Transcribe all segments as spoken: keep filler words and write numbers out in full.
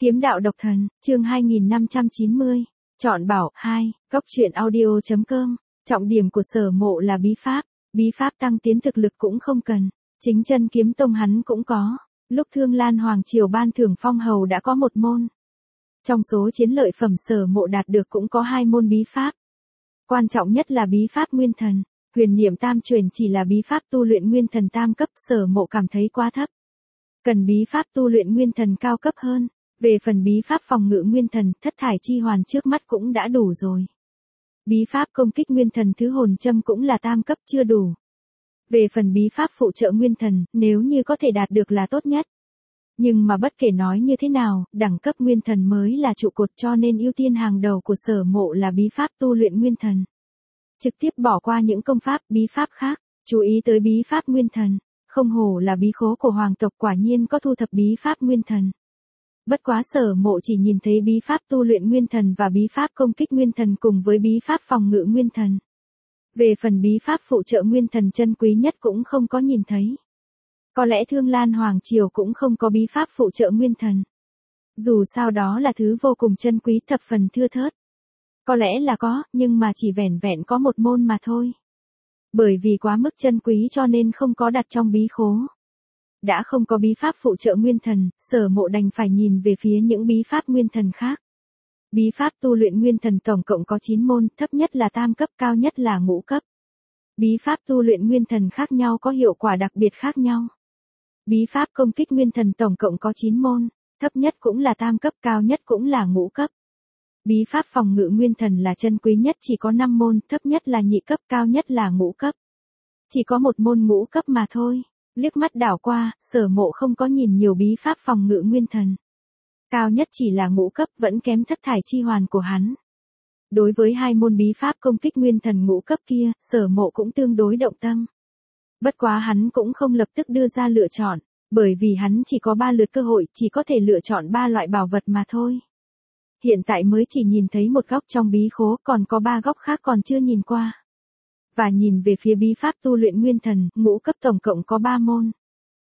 Kiếm đạo độc thần, chương hai nghìn năm trăm chín mươi. Chọn bảo, hai, góc truyện audio chấm com. Trọng điểm của Sở Mộ là bí pháp, bí pháp tăng tiến thực lực cũng không cần, chính chân kiếm tông hắn cũng có. Lúc Thương Lan Hoàng Triều ban thưởng phong hầu đã có một môn. Trong số chiến lợi phẩm Sở Mộ đạt được cũng có hai môn bí pháp. Quan trọng nhất là bí pháp nguyên thần, huyền niệm tam truyền chỉ là bí pháp tu luyện nguyên thần tam cấp, Sở Mộ cảm thấy quá thấp. Cần bí pháp tu luyện nguyên thần cao cấp hơn. Về phần bí pháp phòng ngự nguyên thần, thất thải chi hoàn trước mắt cũng đã đủ rồi. Bí pháp công kích nguyên thần thứ hồn châm cũng là tam cấp chưa đủ. Về phần bí pháp phụ trợ nguyên thần, nếu như có thể đạt được là tốt nhất. Nhưng mà bất kể nói như thế nào, đẳng cấp nguyên thần mới là trụ cột, cho nên ưu tiên hàng đầu của Sở Mộ là bí pháp tu luyện nguyên thần. Trực tiếp bỏ qua những công pháp, bí pháp khác, chú ý tới bí pháp nguyên thần. Không hổ là bí khố của hoàng tộc, quả nhiên có thu thập bí pháp nguyên thần. Bất quá Sở Mộ chỉ nhìn thấy bí pháp tu luyện nguyên thần và bí pháp công kích nguyên thần cùng với bí pháp phòng ngự nguyên thần. Về phần bí pháp phụ trợ nguyên thần chân quý nhất cũng không có nhìn thấy. Có lẽ Thương Lan Hoàng Triều cũng không có bí pháp phụ trợ nguyên thần. Dù sao đó là thứ vô cùng chân quý, thập phần thưa thớt. Có lẽ là có, nhưng mà chỉ vẻn vẹn có một môn mà thôi. Bởi vì quá mức chân quý cho nên không có đặt trong bí khố. Đã không có bí pháp phụ trợ nguyên thần, Sở Mộ đành phải nhìn về phía những bí pháp nguyên thần khác. Bí pháp tu luyện nguyên thần tổng cộng có chín môn, thấp nhất là tam cấp, cao nhất là ngũ cấp. Bí pháp tu luyện nguyên thần khác nhau có hiệu quả đặc biệt khác nhau. Bí pháp công kích nguyên thần tổng cộng có chín môn, thấp nhất cũng là tam cấp, cao nhất cũng là ngũ cấp. Bí pháp phòng ngự nguyên thần là chân quý nhất, chỉ có năm môn, thấp nhất là nhị cấp, cao nhất là ngũ cấp. Chỉ có một môn ngũ cấp mà thôi. Liếc mắt đảo qua, Sở Mộ không có nhìn nhiều bí pháp phòng ngự nguyên thần. Cao nhất chỉ là ngũ cấp, vẫn kém thất thải chi hoàn của hắn. Đối với hai môn bí pháp công kích nguyên thần ngũ cấp kia, Sở Mộ cũng tương đối động tâm. Bất quá hắn cũng không lập tức đưa ra lựa chọn, bởi vì hắn chỉ có ba lượt cơ hội, chỉ có thể lựa chọn ba loại bảo vật mà thôi. Hiện tại mới chỉ nhìn thấy một góc trong bí khố, còn có ba góc khác còn chưa nhìn qua. Và nhìn về phía bí pháp tu luyện nguyên thần, ngũ cấp tổng cộng có ba môn.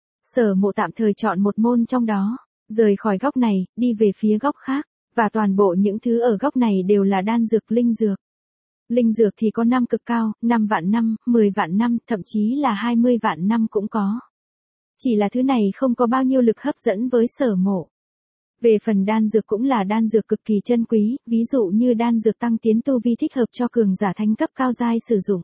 Sở Mộ tạm thời chọn một môn trong đó, rời khỏi góc này, đi về phía góc khác, và toàn bộ những thứ ở góc này đều là đan dược, linh dược. Linh dược thì có năm cực cao, năm vạn năm, mười vạn năm, thậm chí là hai mươi vạn năm cũng có. Chỉ là thứ này không có bao nhiêu lực hấp dẫn với Sở Mộ. Về phần đan dược cũng là đan dược cực kỳ chân quý, ví dụ như đan dược tăng tiến tu vi thích hợp cho cường giả thánh cấp cao giai sử dụng.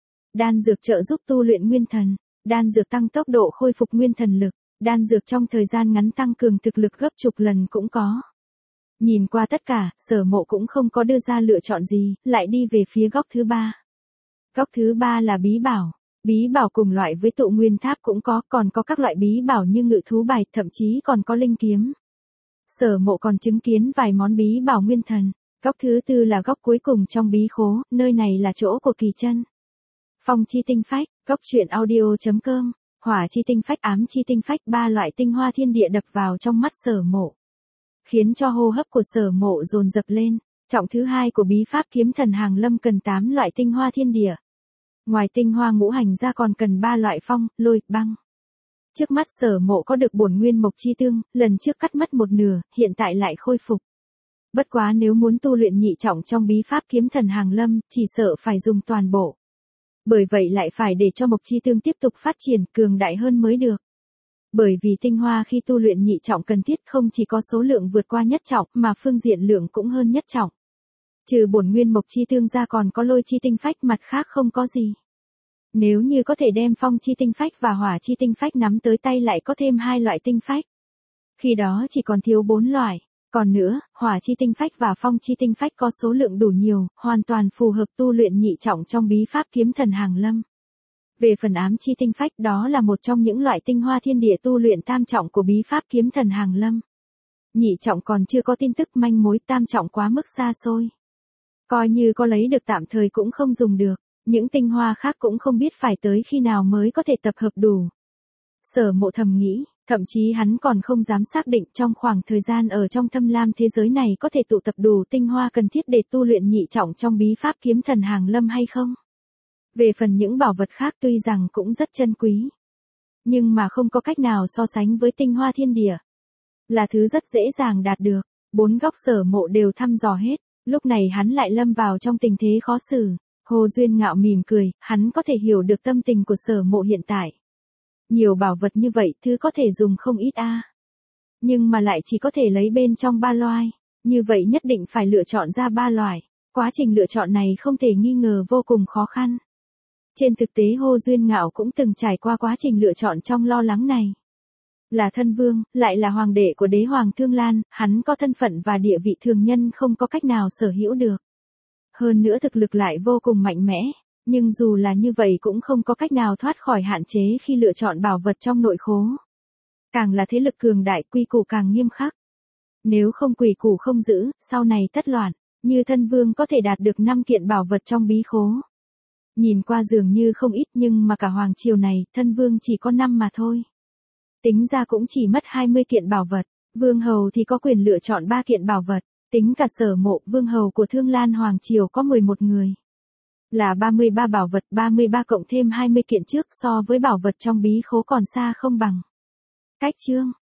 Đan dược trợ giúp tu luyện nguyên thần, đan dược tăng tốc độ khôi phục nguyên thần lực, đan dược trong thời gian ngắn tăng cường thực lực gấp chục lần cũng có. Nhìn qua tất cả, Sở Mộ cũng không có đưa ra lựa chọn gì, lại đi về phía góc thứ ba. Góc thứ ba là bí bảo. Bí bảo cùng loại với tụ nguyên tháp cũng có, còn có các loại bí bảo như ngự thú bài, thậm chí còn có linh kiếm. Sở Mộ còn chứng kiến vài món bí bảo nguyên thần. Góc thứ tư là góc cuối cùng trong bí khố, nơi này là chỗ của kỳ chân. Phong chi tinh phách, góc truyện audio chấm com, hỏa chi tinh phách, ám chi tinh phách, ba loại tinh hoa thiên địa đập vào trong mắt Sở Mộ. Khiến cho hô hấp của Sở Mộ dồn dập lên. Trọng thứ hai của bí pháp kiếm thần hàng lâm cần tám loại tinh hoa thiên địa. Ngoài tinh hoa ngũ hành ra còn cần ba loại phong, lôi, băng. Trước mắt Sở Mộ có được bổn nguyên mộc chi tương, lần trước cắt mất một nửa, hiện tại lại khôi phục. Bất quá nếu muốn tu luyện nhị trọng trong bí pháp kiếm thần hàng lâm, chỉ sợ phải dùng toàn bộ. Bởi vậy lại phải để cho mộc chi tương tiếp tục phát triển, cường đại hơn mới được. Bởi vì tinh hoa khi tu luyện nhị trọng cần thiết không chỉ có số lượng vượt qua nhất trọng, mà phương diện lượng cũng hơn nhất trọng. Trừ bổn nguyên mộc chi tương ra còn có lôi chi tinh phách, mặt khác không có gì. Nếu như có thể đem phong chi tinh phách và hỏa chi tinh phách nắm tới tay lại có thêm hai loại tinh phách. Khi đó chỉ còn thiếu bốn loại. Còn nữa, hỏa chi tinh phách và phong chi tinh phách có số lượng đủ nhiều, hoàn toàn phù hợp tu luyện nhị trọng trong bí pháp kiếm thần hàng lâm. Về phần ám chi tinh phách, đó là một trong những loại tinh hoa thiên địa tu luyện tam trọng của bí pháp kiếm thần hàng lâm. Nhị trọng còn chưa có tin tức manh mối, tam trọng quá mức xa xôi. Coi như có lấy được tạm thời cũng không dùng được, những tinh hoa khác cũng không biết phải tới khi nào mới có thể tập hợp đủ. Sở Mộ thầm nghĩ, thậm chí hắn còn không dám xác định trong khoảng thời gian ở trong thâm lam thế giới này có thể tụ tập đủ tinh hoa cần thiết để tu luyện nhị trọng trong bí pháp kiếm thần hàng lâm hay không. Về phần những bảo vật khác tuy rằng cũng rất chân quý, nhưng mà không có cách nào so sánh với tinh hoa thiên địa. là thứ rất dễ dàng đạt được. Bốn góc Sở Mộ đều thăm dò hết, lúc này hắn lại lâm vào trong tình thế khó xử. Hồ Duyên Ngạo mỉm cười, hắn có thể hiểu được tâm tình của Sở Mộ hiện tại. Nhiều bảo vật như vậy, thứ có thể dùng không ít a. Nhưng mà lại chỉ có thể lấy bên trong ba loài, như vậy nhất định phải lựa chọn ra ba loại. Quá trình lựa chọn này không thể nghi ngờ vô cùng khó khăn. Trên thực tế Hồ Duyên Ngạo cũng từng trải qua quá trình lựa chọn trong lo lắng này. Là thân vương, lại là hoàng đệ của đế hoàng Thương Lan, hắn có thân phận và địa vị thường nhân không có cách nào sở hữu được. Hơn nữa thực lực lại vô cùng mạnh mẽ, nhưng dù là như vậy cũng không có cách nào thoát khỏi hạn chế khi lựa chọn bảo vật trong nội khố. Càng là thế lực cường đại quy củ càng nghiêm khắc. Nếu không quy củ không giữ, sau này tất loạn, như thân vương có thể đạt được năm kiện bảo vật trong bí khố. Nhìn qua dường như không ít nhưng mà cả hoàng triều này, thân vương chỉ có năm mà thôi. Tính ra cũng chỉ mất hai mươi kiện bảo vật, vương hầu thì có quyền lựa chọn ba kiện bảo vật, tính cả Sở Mộ, vương hầu của Thương Lan hoàng triều có mười một người. Là ba mươi ba bảo vật, ba mươi ba cộng thêm hai mươi kiện trước so với bảo vật trong bí khố còn xa không bằng. Cách chương